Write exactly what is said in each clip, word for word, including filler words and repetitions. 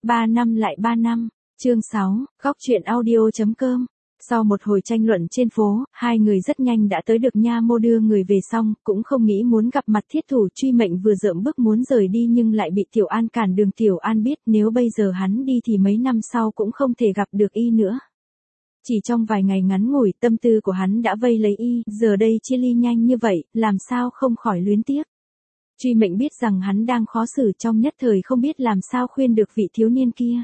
ba năm lại ba năm, chương sáu, góc truyện audio.com. Sau một hồi tranh luận trên phố, hai người rất nhanh đã tới được nha mô đưa người về xong, cũng không nghĩ muốn gặp mặt thiết thủ. Truy Mệnh vừa dợm bước muốn rời đi nhưng lại bị Tiểu An cản đường. Tiểu An biết nếu bây giờ hắn đi thì mấy năm sau cũng không thể gặp được y nữa. Chỉ trong vài ngày ngắn ngủi tâm tư của hắn đã vây lấy y, giờ đây chia ly nhanh như vậy, làm sao không khỏi luyến tiếc. Truy Mệnh biết rằng hắn đang khó xử, trong nhất thời không biết làm sao khuyên được vị thiếu niên kia.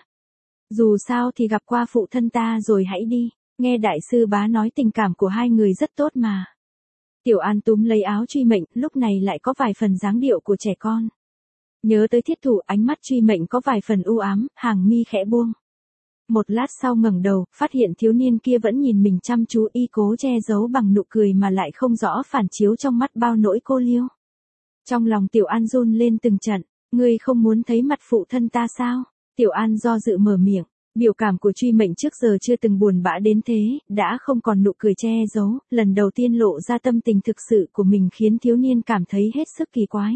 Dù sao thì gặp qua phụ thân ta rồi hãy đi, nghe đại sư bá nói tình cảm của hai người rất tốt mà. Tiểu An túm lấy áo Truy Mệnh, lúc này lại có vài phần dáng điệu của trẻ con. Nhớ tới thiết thủ, ánh mắt Truy Mệnh có vài phần u ám, hàng mi khẽ buông. Một lát sau ngẩng đầu, phát hiện thiếu niên kia vẫn nhìn mình chăm chú, y cố che giấu bằng nụ cười mà lại không rõ phản chiếu trong mắt bao nỗi cô liêu. Trong lòng Tiểu An run lên từng trận, ngươi không muốn thấy mặt phụ thân ta sao? Tiểu An do dự mở miệng, biểu cảm của Truy Mệnh trước giờ chưa từng buồn bã đến thế, đã không còn nụ cười che giấu, lần đầu tiên lộ ra tâm tình thực sự của mình khiến thiếu niên cảm thấy hết sức kỳ quái.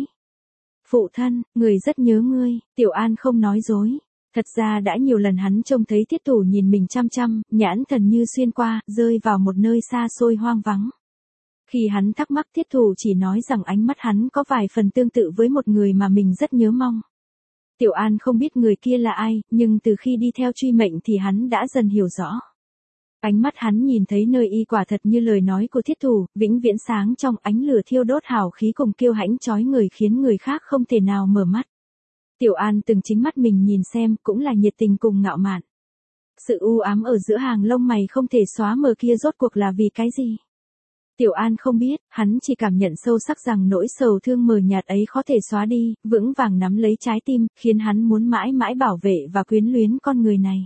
Phụ thân, người rất nhớ ngươi, Tiểu An không nói dối. Thật ra đã nhiều lần hắn trông thấy thiết thủ nhìn mình chăm chăm, nhãn thần như xuyên qua, rơi vào một nơi xa xôi hoang vắng. Khi hắn thắc mắc thiết thủ chỉ nói rằng ánh mắt hắn có vài phần tương tự với một người mà mình rất nhớ mong. Tiểu An không biết người kia là ai, nhưng từ khi đi theo Truy Mệnh thì hắn đã dần hiểu rõ. Ánh mắt hắn nhìn thấy nơi y quả thật như lời nói của thiết thủ, vĩnh viễn sáng trong ánh lửa thiêu đốt hào khí cùng kiêu hãnh chói người khiến người khác không thể nào mở mắt. Tiểu An từng chính mắt mình nhìn xem, cũng là nhiệt tình cùng ngạo mạn. Sự u ám ở giữa hàng lông mày không thể xóa mờ kia rốt cuộc là vì cái gì? Tiểu An không biết, hắn chỉ cảm nhận sâu sắc rằng nỗi sầu thương mờ nhạt ấy khó thể xóa đi, vững vàng nắm lấy trái tim, khiến hắn muốn mãi mãi bảo vệ và quyến luyến con người này.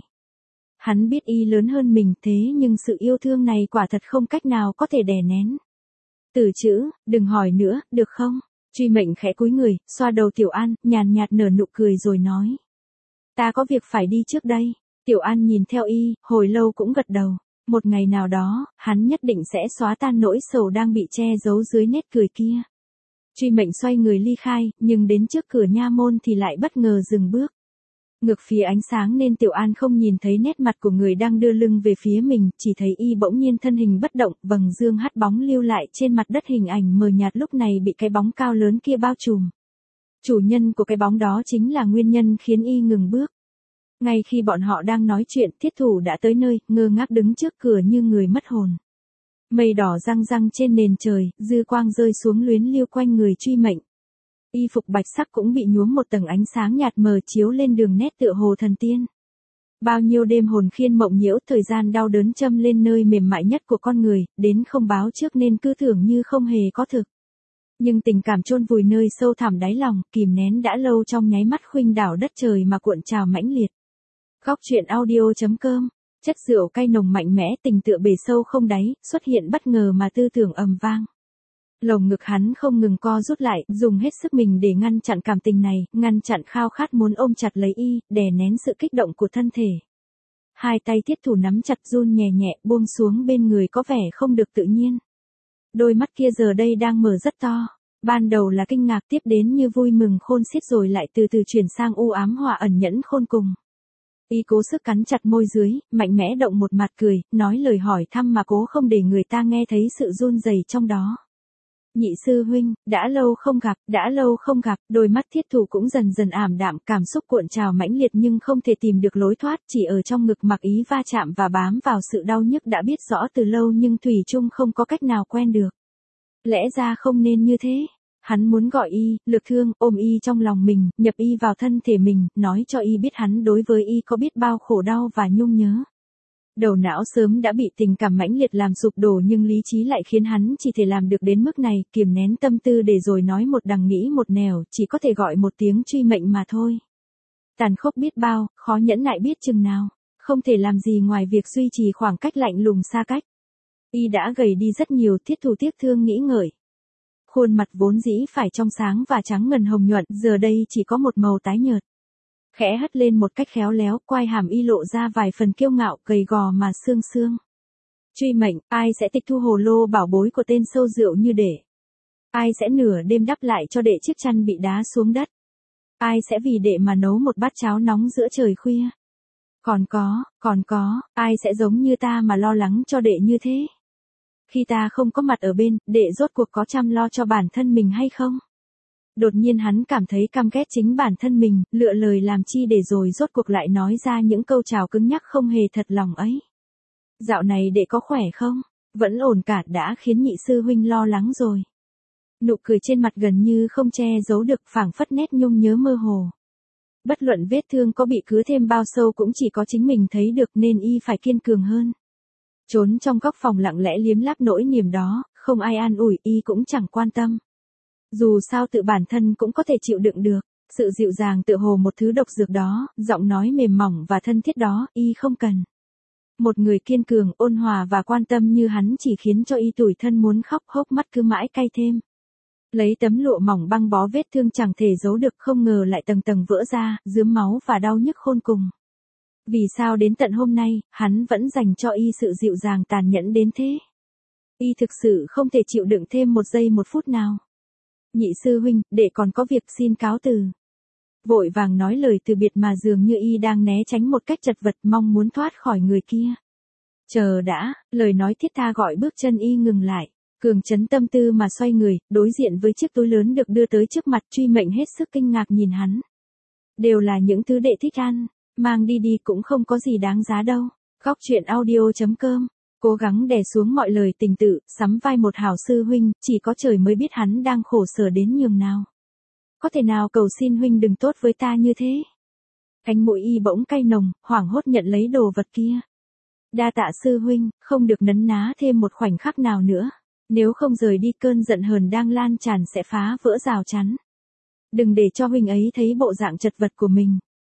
Hắn biết y lớn hơn mình thế nhưng sự yêu thương này quả thật không cách nào có thể đè nén. Từ chữ, đừng hỏi nữa, được không? Truy Mệnh khẽ cúi người, xoa đầu Tiểu An, nhàn nhạt nở nụ cười rồi nói. Ta có việc phải đi trước đây. Tiểu An nhìn theo y, hồi lâu cũng gật đầu. Một ngày nào đó, hắn nhất định sẽ xóa tan nỗi sầu đang bị che giấu dưới nét cười kia. Truy Mệnh xoay người ly khai, nhưng đến trước cửa nha môn thì lại bất ngờ dừng bước. Ngược phía ánh sáng nên Tiểu An không nhìn thấy nét mặt của người đang đưa lưng về phía mình, chỉ thấy y bỗng nhiên thân hình bất động, vầng dương hắt bóng lưu lại trên mặt đất, hình ảnh mờ nhạt lúc này bị cái bóng cao lớn kia bao trùm. Chủ nhân của cái bóng đó chính là nguyên nhân khiến y ngừng bước. Ngay khi bọn họ đang nói chuyện, thiết thủ đã tới nơi, ngơ ngác đứng trước cửa như người mất hồn. Mây đỏ răng răng trên nền trời, dư quang rơi xuống luyến liêu quanh người Truy Mệnh. Y phục bạch sắc cũng bị nhuốm một tầng ánh sáng nhạt mờ chiếu lên đường nét tựa hồ thần tiên. Bao nhiêu đêm hồn khiên mộng nhiễu, thời gian đau đớn châm lên nơi mềm mại nhất của con người, đến không báo trước nên cứ tưởng như không hề có thực. Nhưng tình cảm chôn vùi nơi sâu thẳm đáy lòng, kìm nén đã lâu trong nháy mắt khuynh đảo đất trời mà cuộn trào mãnh liệt. Góc truyện audio.com. Chất rượu cay nồng mạnh mẽ, tình tựa bể sâu không đáy, xuất hiện bất ngờ mà tư tưởng ầm vang. Lồng ngực hắn không ngừng co rút lại, dùng hết sức mình để ngăn chặn cảm tình này, ngăn chặn khao khát muốn ôm chặt lấy y, đè nén sự kích động của thân thể. Hai tay thiết thủ nắm chặt, run nhẹ nhẹ, buông xuống bên người có vẻ không được tự nhiên. Đôi mắt kia giờ đây đang mở rất to. Ban đầu là kinh ngạc, tiếp đến như vui mừng khôn xiết, rồi lại từ từ chuyển sang u ám hòa ẩn nhẫn khôn cùng. Y cố sức cắn chặt môi dưới, mạnh mẽ động một mặt cười, nói lời hỏi thăm mà cố không để người ta nghe thấy sự run rẩy trong đó. Nhị sư huynh, đã lâu không gặp, đã lâu không gặp, đôi mắt thiết thủ cũng dần dần ảm đạm, cảm xúc cuộn trào mãnh liệt nhưng không thể tìm được lối thoát, chỉ ở trong ngực mặc ý va chạm và bám vào sự đau nhức đã biết rõ từ lâu nhưng thủy chung không có cách nào quen được. Lẽ ra không nên như thế. Hắn muốn gọi y, lực thương, ôm y trong lòng mình, nhập y vào thân thể mình, nói cho y biết hắn đối với y có biết bao khổ đau và nhung nhớ. Đầu não sớm đã bị tình cảm mãnh liệt làm sụp đổ nhưng lý trí lại khiến hắn chỉ thể làm được đến mức này, kiềm nén tâm tư để rồi nói một đằng nghĩ một nẻo, chỉ có thể gọi một tiếng Truy Mệnh mà thôi. Tàn khốc biết bao, khó nhẫn nại biết chừng nào, không thể làm gì ngoài việc duy trì khoảng cách lạnh lùng xa cách. Y đã gầy đi rất nhiều, thiết thủ tiếc thương nghĩ ngợi. Khuôn mặt vốn dĩ phải trong sáng và trắng ngần hồng nhuận, giờ đây chỉ có một màu tái nhợt. Khẽ hất lên một cách khéo léo, quai hàm y lộ ra vài phần kiêu ngạo, gầy gò mà xương xương. Truy Mệnh, ai sẽ tịch thu hồ lô bảo bối của tên sâu rượu như để? Ai sẽ nửa đêm đắp lại cho đệ chiếc chăn bị đá xuống đất? Ai sẽ vì đệ mà nấu một bát cháo nóng giữa trời khuya? Còn có, còn có, ai sẽ giống như ta mà lo lắng cho đệ như thế? Khi ta không có mặt ở bên, đệ rốt cuộc có chăm lo cho bản thân mình hay không? Đột nhiên hắn cảm thấy căm ghét chính bản thân mình, lựa lời làm chi để rồi rốt cuộc lại nói ra những câu chào cứng nhắc không hề thật lòng ấy. Dạo này đệ có khỏe không? Vẫn ổn cả, đã khiến nhị sư huynh lo lắng rồi. Nụ cười trên mặt gần như không che giấu được, phảng phất nét nhung nhớ mơ hồ. Bất luận vết thương có bị cứ thêm bao sâu cũng chỉ có chính mình thấy được, nên y phải kiên cường hơn. Trốn trong góc phòng lặng lẽ liếm láp nỗi niềm đó, không ai an ủi, y cũng chẳng quan tâm. Dù sao tự bản thân cũng có thể chịu đựng được, sự dịu dàng tựa hồ một thứ độc dược đó, giọng nói mềm mỏng và thân thiết đó, y không cần. Một người kiên cường, ôn hòa và quan tâm như hắn chỉ khiến cho y tủi thân muốn khóc, hốc mắt cứ mãi cay thêm. Lấy tấm lụa mỏng băng bó vết thương chẳng thể giấu được, không ngờ lại tầng tầng vỡ ra, rướm máu và đau nhức khôn cùng. Vì sao đến tận hôm nay, hắn vẫn dành cho y sự dịu dàng tàn nhẫn đến thế? Y thực sự không thể chịu đựng thêm một giây một phút nào. Nhị sư huynh, đệ còn có việc xin cáo từ. Vội vàng nói lời từ biệt mà dường như y đang né tránh một cách chật vật, mong muốn thoát khỏi người kia. Chờ đã, lời nói thiết tha gọi bước chân y ngừng lại. Cường trấn tâm tư mà xoay người, đối diện với chiếc túi lớn được đưa tới trước mặt, Truy Mệnh hết sức kinh ngạc nhìn hắn. Đều là những thứ đệ thích ăn, mang đi đi cũng không có gì đáng giá đâu. Góc truyện audio chấm com, cố gắng đè xuống mọi lời tình tự, sắm vai một hảo sư huynh, chỉ có trời mới biết hắn đang khổ sở đến nhường nào. Có thể nào cầu xin huynh đừng tốt với ta như thế? Cánh mũi y bỗng cay nồng, hoảng hốt nhận lấy đồ vật kia. Đa tạ sư huynh, không được nấn ná thêm một khoảnh khắc nào nữa. Nếu không rời đi, cơn giận hờn đang lan tràn sẽ phá vỡ rào chắn. Đừng để cho huynh ấy thấy bộ dạng chật vật của mình.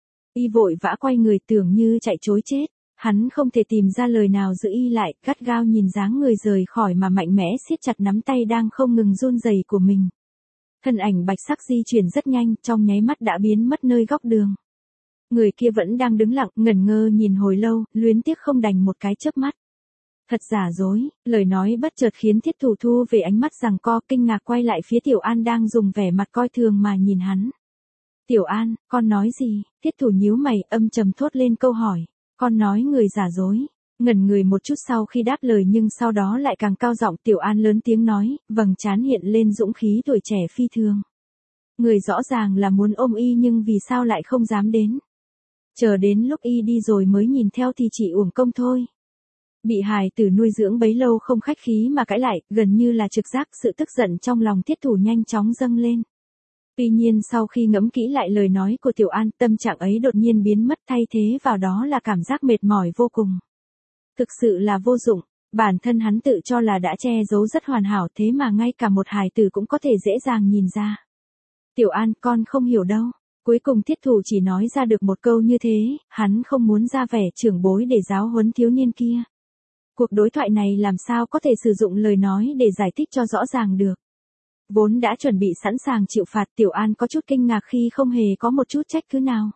Y vội vã quay người, tưởng như chạy trối chết. Hắn không thể tìm ra lời nào giữ y lại, gắt gao nhìn dáng người rời khỏi mà mạnh mẽ siết chặt nắm tay đang không ngừng run rẩy của mình. Thân ảnh bạch sắc di chuyển rất nhanh, trong nháy mắt đã biến mất nơi góc đường. Người kia vẫn đang đứng lặng, ngẩn ngơ nhìn hồi lâu, luyến tiếc không đành một cái chớp mắt. Thật giả dối, lời nói bất chợt khiến Thiết Thủ thu về ánh mắt giằng co, kinh ngạc quay lại phía Tiểu An đang dùng vẻ mặt coi thường mà nhìn hắn. Tiểu An, con nói gì? Thiết Thủ nhíu mày, âm trầm thốt lên câu hỏi. Con nói người giả dối. Ngẩn người một chút sau khi đáp lời nhưng sau đó lại càng cao giọng. Tiểu An lớn tiếng nói, vầng trán hiện lên dũng khí tuổi trẻ phi thường. Người rõ ràng là muốn ôm y nhưng vì sao lại không dám đến. Chờ đến lúc y đi rồi mới nhìn theo thì chỉ uổng công thôi. Bị hài tử nuôi dưỡng bấy lâu không khách khí mà cãi lại, gần như là trực giác, sự tức giận trong lòng Thiết Thủ nhanh chóng dâng lên. Tuy nhiên sau khi ngẫm kỹ lại lời nói của Tiểu An, tâm trạng ấy đột nhiên biến mất, thay thế vào đó là cảm giác mệt mỏi vô cùng. Thực sự là vô dụng, bản thân hắn tự cho là đã che giấu rất hoàn hảo, thế mà ngay cả một hài tử cũng có thể dễ dàng nhìn ra. Tiểu An, con không hiểu đâu. Cuối cùng Thiết Thủ chỉ nói ra được một câu như thế, hắn không muốn ra vẻ trưởng bối để giáo huấn thiếu niên kia. Cuộc đối thoại này làm sao có thể sử dụng lời nói để giải thích cho rõ ràng được. Vốn đã chuẩn bị sẵn sàng chịu phạt, Tiểu An có chút kinh ngạc khi không hề có một chút trách cứ nào.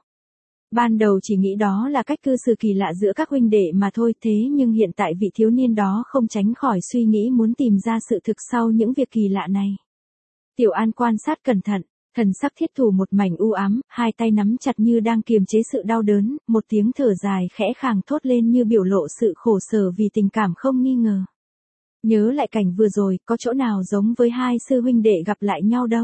Ban đầu chỉ nghĩ đó là cách cư xử kỳ lạ giữa các huynh đệ mà thôi, thế nhưng hiện tại vị thiếu niên đó không tránh khỏi suy nghĩ muốn tìm ra sự thực sau những việc kỳ lạ này. Tiểu An quan sát cẩn thận, thần sắc Thiết Thủ một mảnh u ám, hai tay nắm chặt như đang kiềm chế sự đau đớn, một tiếng thở dài khẽ khàng thốt lên như biểu lộ sự khổ sở vì tình cảm không nghi ngờ. Nhớ lại cảnh vừa rồi, có chỗ nào giống với hai sư huynh đệ gặp lại nhau đâu.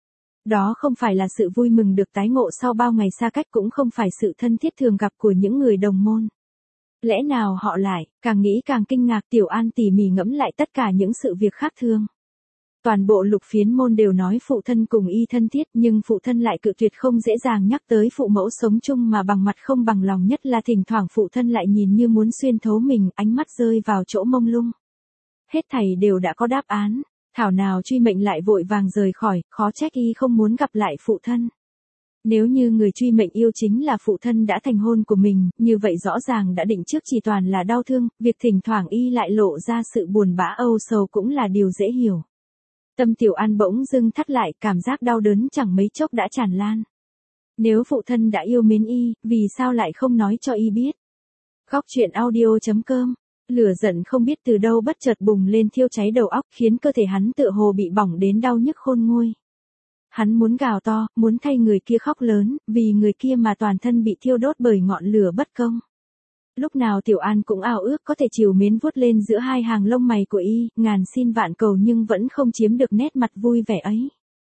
Đó không phải là sự vui mừng được tái ngộ sau bao ngày xa cách, cũng không phải sự thân thiết thường gặp của những người đồng môn. Lẽ nào họ lại, càng nghĩ càng kinh ngạc. Tiểu An tỉ mỉ ngẫm lại tất cả những sự việc khác thường. Toàn bộ Lục Phiến môn đều nói phụ thân cùng y thân thiết, nhưng phụ thân lại cự tuyệt, không dễ dàng nhắc tới phụ mẫu sống chung mà bằng mặt không bằng lòng, nhất là thỉnh thoảng phụ thân lại nhìn như muốn xuyên thấu mình, ánh mắt rơi vào chỗ mông lung. Hết thảy đều đã có đáp án, thảo nào Truy Mệnh lại vội vàng rời khỏi, khó trách y không muốn gặp lại phụ thân. Nếu như người Truy Mệnh yêu chính là phụ thân đã thành hôn của mình, như vậy rõ ràng đã định trước chỉ toàn là đau thương, việc thỉnh thoảng y lại lộ ra sự buồn bã âu sầu cũng là điều dễ hiểu. Tâm Tiểu An bỗng dưng thắt lại, cảm giác đau đớn chẳng mấy chốc đã tràn lan. Nếu phụ thân đã yêu mến y, vì sao lại không nói cho y biết? Góc truyện audio chấm com, lửa giận không biết từ đâu bất chợt bùng lên thiêu cháy đầu óc, khiến cơ thể hắn tựa hồ bị bỏng đến đau nhức khôn nguôi. Hắn muốn gào to, muốn thay người kia khóc lớn, vì người kia mà toàn thân bị thiêu đốt bởi ngọn lửa bất công. Lúc nào Tiểu An cũng ao ước có thể trìu mến vuốt lên giữa hai hàng lông mày của y, ngàn xin vạn cầu nhưng vẫn không chiếm được nét mặt vui vẻ ấy.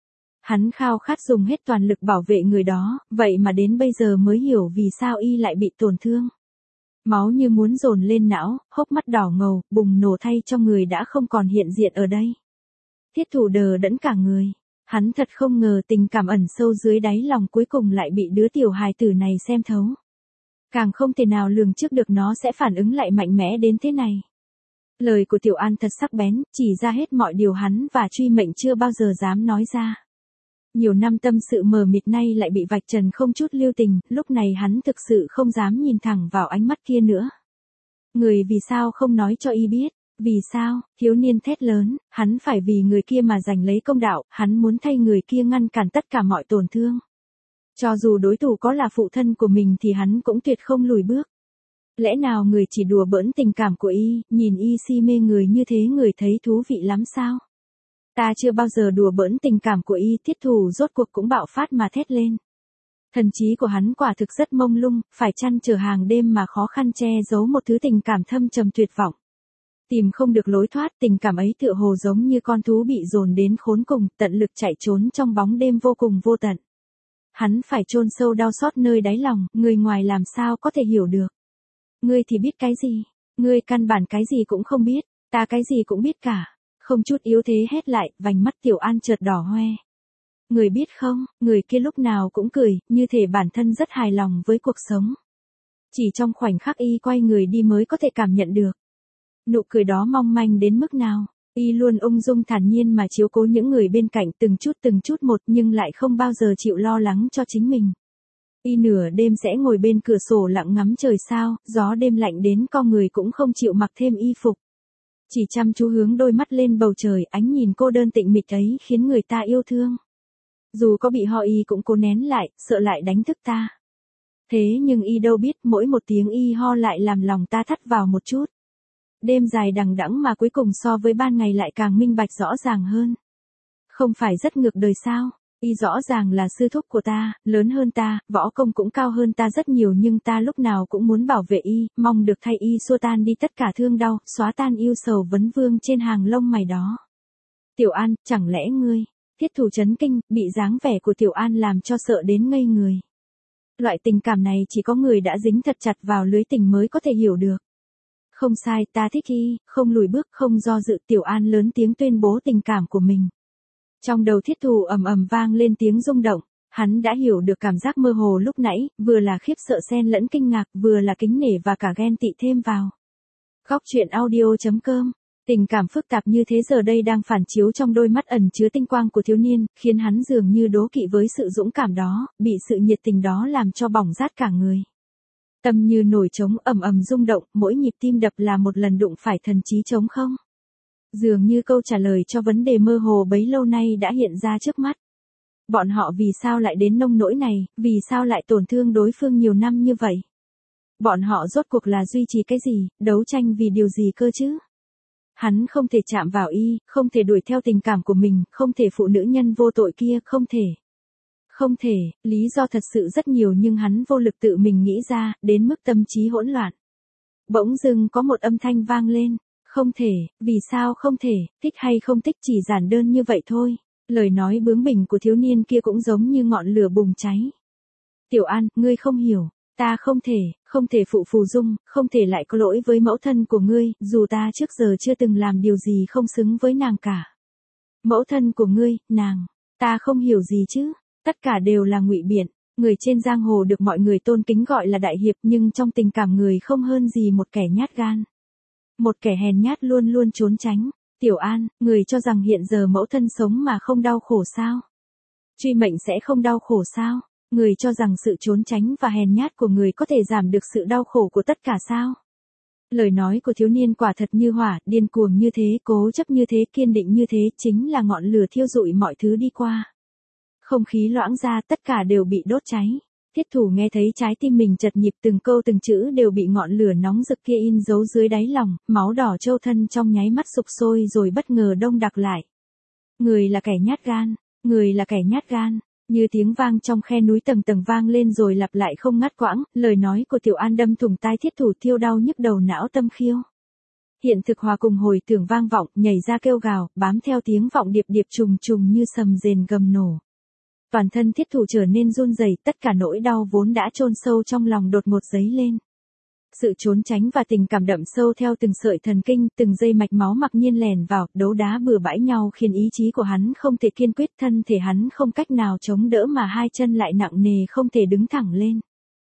Hắn khao khát dùng hết toàn lực bảo vệ người đó, vậy mà đến bây giờ mới hiểu vì sao y lại bị tổn thương. Máu như muốn dồn lên não, hốc mắt đỏ ngầu, bùng nổ thay cho người đã không còn hiện diện ở đây. Thiết Thủ đờ đẫn cả người. Hắn thật không ngờ tình cảm ẩn sâu dưới đáy lòng cuối cùng lại bị đứa tiểu hài tử này xem thấu. Càng không thể nào lường trước được nó sẽ phản ứng lại mạnh mẽ đến thế này. Lời của Tiểu An thật sắc bén, chỉ ra hết mọi điều hắn và Truy Mệnh chưa bao giờ dám nói ra. Nhiều năm tâm sự mờ mịt nay lại bị vạch trần không chút lưu tình, lúc này hắn thực sự không dám nhìn thẳng vào ánh mắt kia nữa. Người vì sao không nói cho y biết? Vì sao? Thiếu niên thét lớn, hắn phải vì người kia mà giành lấy công đạo, hắn muốn thay người kia ngăn cản tất cả mọi tổn thương. Cho dù đối thủ có là phụ thân của mình thì hắn cũng tuyệt không lùi bước. Lẽ nào người chỉ đùa bỡn tình cảm của y, nhìn y si mê người như thế người thấy thú vị lắm sao? Ta chưa bao giờ đùa bỡn tình cảm của y. Thiết Thủ rốt cuộc cũng bạo phát mà thét lên. Thần trí của hắn quả thực rất mông lung, phải chăn trở hàng đêm mà khó khăn che giấu một thứ tình cảm thâm trầm tuyệt vọng. Tìm không được lối thoát, tình cảm ấy tựa hồ giống như con thú bị dồn đến khốn cùng, tận lực chạy trốn trong bóng đêm vô cùng vô tận. Hắn phải chôn sâu đau xót nơi đáy lòng, người ngoài làm sao có thể hiểu được. Ngươi thì biết cái gì? Ngươi căn bản cái gì cũng không biết, ta cái gì cũng biết cả. Không chút yếu thế hét lại, vành mắt Tiểu An chợt đỏ hoe. Người biết không, người kia lúc nào cũng cười, như thể bản thân rất hài lòng với cuộc sống. Chỉ trong khoảnh khắc y quay người đi mới có thể cảm nhận được. Nụ cười đó mong manh đến mức nào, y luôn ung dung thản nhiên mà chiếu cố những người bên cạnh từng chút từng chút một nhưng lại không bao giờ chịu lo lắng cho chính mình. Y nửa đêm sẽ ngồi bên cửa sổ lặng ngắm trời sao, gió đêm lạnh đến co người cũng không chịu mặc thêm y phục. Chỉ chăm chú hướng đôi mắt lên bầu trời, ánh nhìn cô đơn tịnh mịch ấy khiến người ta yêu thương. Dù có bị ho y cũng cố nén lại, sợ lại đánh thức ta. Thế nhưng y đâu biết mỗi một tiếng y ho lại làm lòng ta thắt vào một chút. Đêm dài đằng đẵng mà cuối cùng so với ban ngày lại càng minh bạch rõ ràng hơn. Không phải rất ngược đời sao? Y rõ ràng là sư thúc của ta, lớn hơn ta, võ công cũng cao hơn ta rất nhiều nhưng ta lúc nào cũng muốn bảo vệ y, mong được thay y xua tan đi tất cả thương đau, xóa tan yêu sầu vấn vương trên hàng lông mày đó. Tiểu An, chẳng lẽ ngươi? Thiết Thủ chấn kinh, bị dáng vẻ của Tiểu An làm cho sợ đến ngây người. Loại tình cảm này chỉ có người đã dính thật chặt vào lưới tình mới có thể hiểu được. Không sai, ta thích y, không lùi bước, không do dự. Tiểu An lớn tiếng tuyên bố tình cảm của mình. Trong đầu Thiết Thủ ầm ầm vang lên tiếng rung động, hắn đã hiểu được cảm giác mơ hồ lúc nãy, vừa là khiếp sợ xen lẫn kinh ngạc, vừa là kính nể và cả ghen tị thêm vào. Góc truyện audio chấm com. Tình cảm phức tạp như thế giờ đây đang phản chiếu trong đôi mắt ẩn chứa tinh quang của thiếu niên, khiến hắn dường như đố kỵ với sự dũng cảm đó, bị sự nhiệt tình đó làm cho bỏng rát cả người. Tâm như nổi trống ầm ầm rung động, mỗi nhịp tim đập là một lần đụng phải thần trí trống không. Dường như câu trả lời cho vấn đề mơ hồ bấy lâu nay đã hiện ra trước mắt. Bọn họ vì sao lại đến nông nỗi này, vì sao lại tổn thương đối phương nhiều năm như vậy? Bọn họ rốt cuộc là duy trì cái gì, đấu tranh vì điều gì cơ chứ? Hắn không thể chạm vào y, không thể đuổi theo tình cảm của mình, không thể phụ nữ nhân vô tội kia, không thể. Không thể, lý do thật sự rất nhiều nhưng hắn vô lực tự mình nghĩ ra, đến mức tâm trí hỗn loạn. Bỗng dưng có một âm thanh vang lên. Không thể, vì sao không thể, thích hay không thích chỉ giản đơn như vậy thôi. Lời nói bướng bỉnh của thiếu niên kia cũng giống như ngọn lửa bùng cháy. Tiểu An, ngươi không hiểu, ta không thể, không thể phụ Phù Dung, không thể lại có lỗi với mẫu thân của ngươi, dù ta trước giờ chưa từng làm điều gì không xứng với nàng cả. Mẫu thân của ngươi, nàng, ta không hiểu gì chứ, tất cả đều là ngụy biện. Người trên giang hồ được mọi người tôn kính gọi là đại hiệp nhưng trong tình cảm người không hơn gì một kẻ nhát gan. Một kẻ hèn nhát luôn luôn trốn tránh. Tiểu An, người cho rằng hiện giờ mẫu thân sống mà không đau khổ sao? Truy Mệnh sẽ không đau khổ sao? Người cho rằng sự trốn tránh và hèn nhát của người có thể giảm được sự đau khổ của tất cả sao? Lời nói của thiếu niên quả thật như hỏa, điên cuồng như thế, cố chấp như thế, kiên định như thế, chính là ngọn lửa thiêu rụi mọi thứ đi qua. Không khí loãng ra, tất cả đều bị đốt cháy. Thiết Thủ nghe thấy trái tim mình chật nhịp, từng câu từng chữ đều bị ngọn lửa nóng rực kia in dấu dưới đáy lòng, máu đỏ trâu thân trong nháy mắt sục sôi rồi bất ngờ đông đặc lại. Người là kẻ nhát gan, Người là kẻ nhát gan. Như tiếng vang trong khe núi tầng tầng vang lên rồi lặp lại không ngắt quãng, lời nói của Tiểu An đâm thủng tai Thiết Thủ thiêu đau nhức đầu não tâm khiêu. Hiện thực hòa cùng hồi tưởng vang vọng, nhảy ra kêu gào, bám theo tiếng vọng điệp điệp trùng trùng như sầm rền gầm nổ. Toàn thân Thiết Thủ trở nên run rẩy, tất cả nỗi đau vốn đã chôn sâu trong lòng đột ngột dấy lên. Sự trốn tránh và tình cảm đậm sâu theo từng sợi thần kinh, từng dây mạch máu mặc nhiên lèn vào, đấu đá bừa bãi nhau khiến ý chí của hắn không thể kiên quyết, thân thể hắn không cách nào chống đỡ mà hai chân lại nặng nề không thể đứng thẳng lên.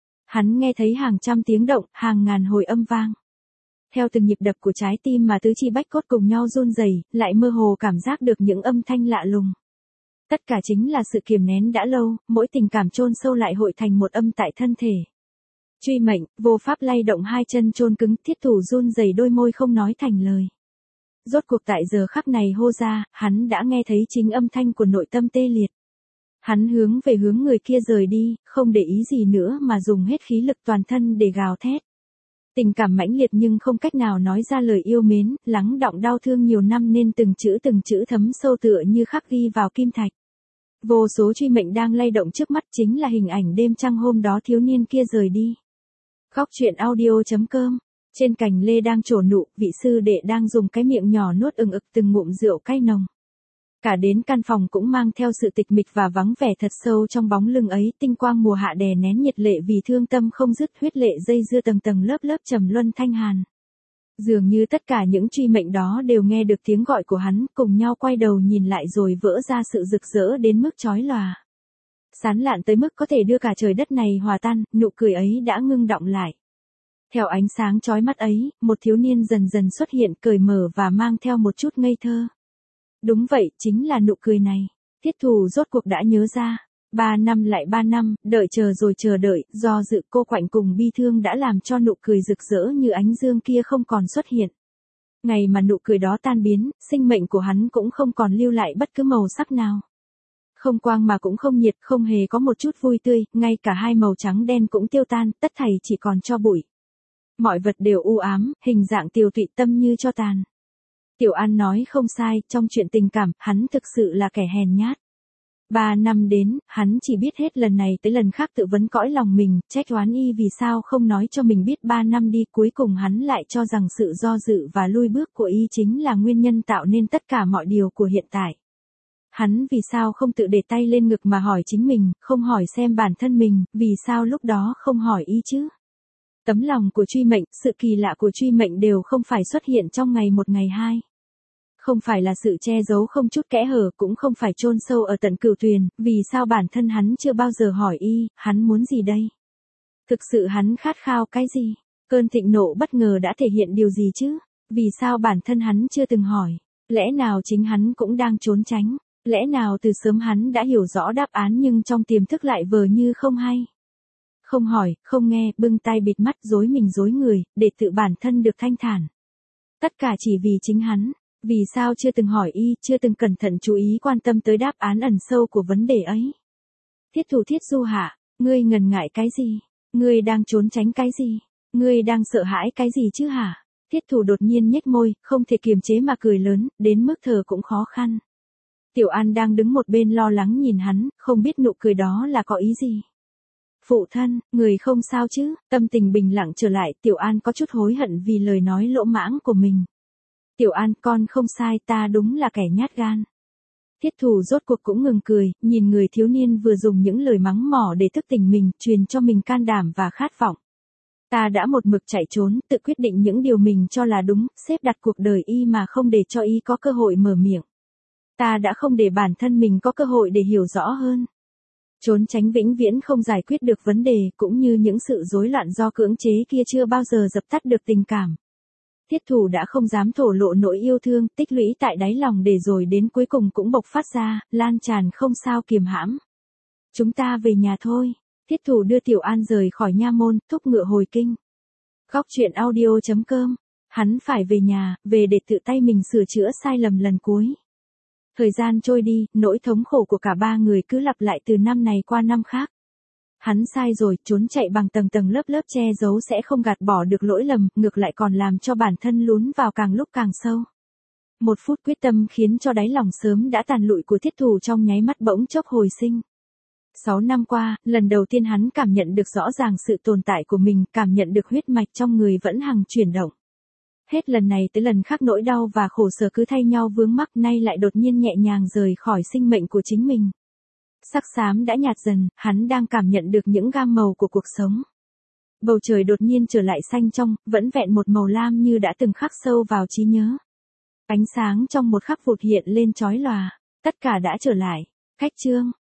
Hắn nghe thấy hàng trăm tiếng động, hàng ngàn hồi âm vang. Theo từng nhịp đập của trái tim mà tứ chi bách cốt cùng nhau run rẩy, lại mơ hồ cảm giác được những âm thanh lạ lùng. Tất cả chính là sự kiềm nén đã lâu, mỗi tình cảm chôn sâu lại hội thành một âm tại thân thể. Truy mệnh, vô pháp lay động hai chân chôn cứng, Thiết Thủ run rẩy đôi môi không nói thành lời. Rốt cuộc tại giờ khắc này hô ra, hắn đã nghe thấy chính âm thanh của nội tâm tê liệt. Hắn hướng về hướng người kia rời đi, không để ý gì nữa mà dùng hết khí lực toàn thân để gào thét. Tình cảm mãnh liệt nhưng không cách nào nói ra lời yêu mến, lắng đọng đau thương nhiều năm nên từng chữ từng chữ thấm sâu tựa như khắc ghi vào kim thạch. Vô số truy mệnh đang lay động trước mắt chính là hình ảnh đêm trăng hôm đó thiếu niên kia rời đi. Góc truyện audio chấm com. Trên cành lê đang trổ nụ, vị sư đệ đang dùng cái miệng nhỏ nuốt ừng ực từng ngụm rượu cay nồng. Cả đến căn phòng cũng mang theo sự tịch mịch và vắng vẻ thật sâu trong bóng lưng ấy, tinh quang mùa hạ đè nén nhiệt lệ vì thương tâm không dứt, huyết lệ dây dưa tầng tầng lớp lớp trầm luân thanh hàn. Dường như tất cả những truy mệnh đó đều nghe được tiếng gọi của hắn, cùng nhau quay đầu nhìn lại rồi vỡ ra sự rực rỡ đến mức chói lòa. Sán lạn tới mức có thể đưa cả trời đất này hòa tan, nụ cười ấy đã ngưng đọng lại. Theo ánh sáng chói mắt ấy, một thiếu niên dần dần xuất hiện, cởi mở và mang theo một chút ngây thơ. Đúng vậy, chính là nụ cười này. Thiết Thủ rốt cuộc đã nhớ ra. Ba năm lại ba năm, đợi chờ rồi chờ đợi, do dự cô quạnh cùng bi thương đã làm cho nụ cười rực rỡ như ánh dương kia không còn xuất hiện. Ngày mà nụ cười đó tan biến, sinh mệnh của hắn cũng không còn lưu lại bất cứ màu sắc nào. Không quang mà cũng không nhiệt, không hề có một chút vui tươi, ngay cả hai màu trắng đen cũng tiêu tan, tất thảy chỉ còn tro bụi. Mọi vật đều u ám, hình dạng tiều tụy tâm như tro tàn. Tiểu An nói không sai, trong chuyện tình cảm, hắn thực sự là kẻ hèn nhát. Ba năm đến, hắn chỉ biết hết lần này tới lần khác tự vấn cõi lòng mình, trách oán y vì sao không nói cho mình biết ba năm đi, cuối cùng hắn lại cho rằng sự do dự và lui bước của y chính là nguyên nhân tạo nên tất cả mọi điều của hiện tại. Hắn vì sao không tự để tay lên ngực mà hỏi chính mình, không hỏi xem bản thân mình, vì sao lúc đó không hỏi y chứ? Tấm lòng của truy mệnh, sự kỳ lạ của truy mệnh đều không phải xuất hiện trong ngày một ngày hai. Không phải là sự che giấu không chút kẽ hở, cũng không phải chôn sâu ở tận cửu tuyền, vì sao bản thân hắn chưa bao giờ hỏi y, hắn muốn gì đây? Thực sự hắn khát khao cái gì? Cơn thịnh nộ bất ngờ đã thể hiện điều gì chứ? Vì sao bản thân hắn chưa từng hỏi? Lẽ nào chính hắn cũng đang trốn tránh? Lẽ nào từ sớm hắn đã hiểu rõ đáp án nhưng trong tiềm thức lại vờ như không hay? Không hỏi, không nghe, bưng tay bịt mắt dối mình dối người, để tự bản thân được thanh thản. Tất cả chỉ vì chính hắn. Vì sao chưa từng hỏi y, chưa từng cẩn thận chú ý quan tâm tới đáp án ẩn sâu của vấn đề ấy? Thiết Thủ Thiết Du hạ, ngươi ngần ngại cái gì? Ngươi đang trốn tránh cái gì? Ngươi đang sợ hãi cái gì chứ hả? Thiết Thủ đột nhiên nhếch môi, không thể kiềm chế mà cười lớn, đến mức thở cũng khó khăn. Tiểu An đang đứng một bên lo lắng nhìn hắn, không biết nụ cười đó là có ý gì. Phụ thân, người không sao chứ? Tâm tình bình lặng trở lại, Tiểu An có chút hối hận vì lời nói lỗ mãng của mình. Tiểu An, con không sai, ta đúng là kẻ nhát gan. Thiết Thủ rốt cuộc cũng ngừng cười, nhìn người thiếu niên vừa dùng những lời mắng mỏ để thức tỉnh mình, truyền cho mình can đảm và khát vọng. Ta đã một mực chạy trốn, tự quyết định những điều mình cho là đúng, xếp đặt cuộc đời y mà không để cho y có cơ hội mở miệng. Ta đã không để bản thân mình có cơ hội để hiểu rõ hơn. Trốn tránh vĩnh viễn không giải quyết được vấn đề, cũng như những sự rối loạn do cưỡng chế kia chưa bao giờ dập tắt được tình cảm. Thiết Thủ đã không dám thổ lộ nỗi yêu thương, tích lũy tại đáy lòng để rồi đến cuối cùng cũng bộc phát ra, lan tràn không sao kiềm hãm. Chúng ta về nhà thôi. Thiết Thủ đưa Tiểu An rời khỏi nha môn, thúc ngựa hồi kinh. Góc truyện audio chấm com. Hắn phải về nhà, về để tự tay mình sửa chữa sai lầm lần cuối. Thời gian trôi đi, nỗi thống khổ của cả ba người cứ lặp lại từ năm này qua năm khác. Hắn sai rồi, trốn chạy bằng tầng tầng lớp lớp che giấu sẽ không gạt bỏ được lỗi lầm, ngược lại còn làm cho bản thân lún vào càng lúc càng sâu. Một phút quyết tâm khiến cho đáy lòng sớm đã tàn lụi của Thiết Thủ trong nháy mắt bỗng chốc hồi sinh. Sáu năm qua, lần đầu tiên hắn cảm nhận được rõ ràng sự tồn tại của mình, cảm nhận được huyết mạch trong người vẫn hằng chuyển động. Hết lần này tới lần khác nỗi đau và khổ sở cứ thay nhau vướng mắc, nay lại đột nhiên nhẹ nhàng rời khỏi sinh mệnh của chính mình. Sắc xám đã nhạt dần, hắn đang cảm nhận được những gam màu của cuộc sống. Bầu trời đột nhiên trở lại xanh trong, vẫn vẹn một màu lam như đã từng khắc sâu vào trí nhớ. Ánh sáng trong một khắc vụt hiện lên chói lòa, tất cả đã trở lại. Khách chương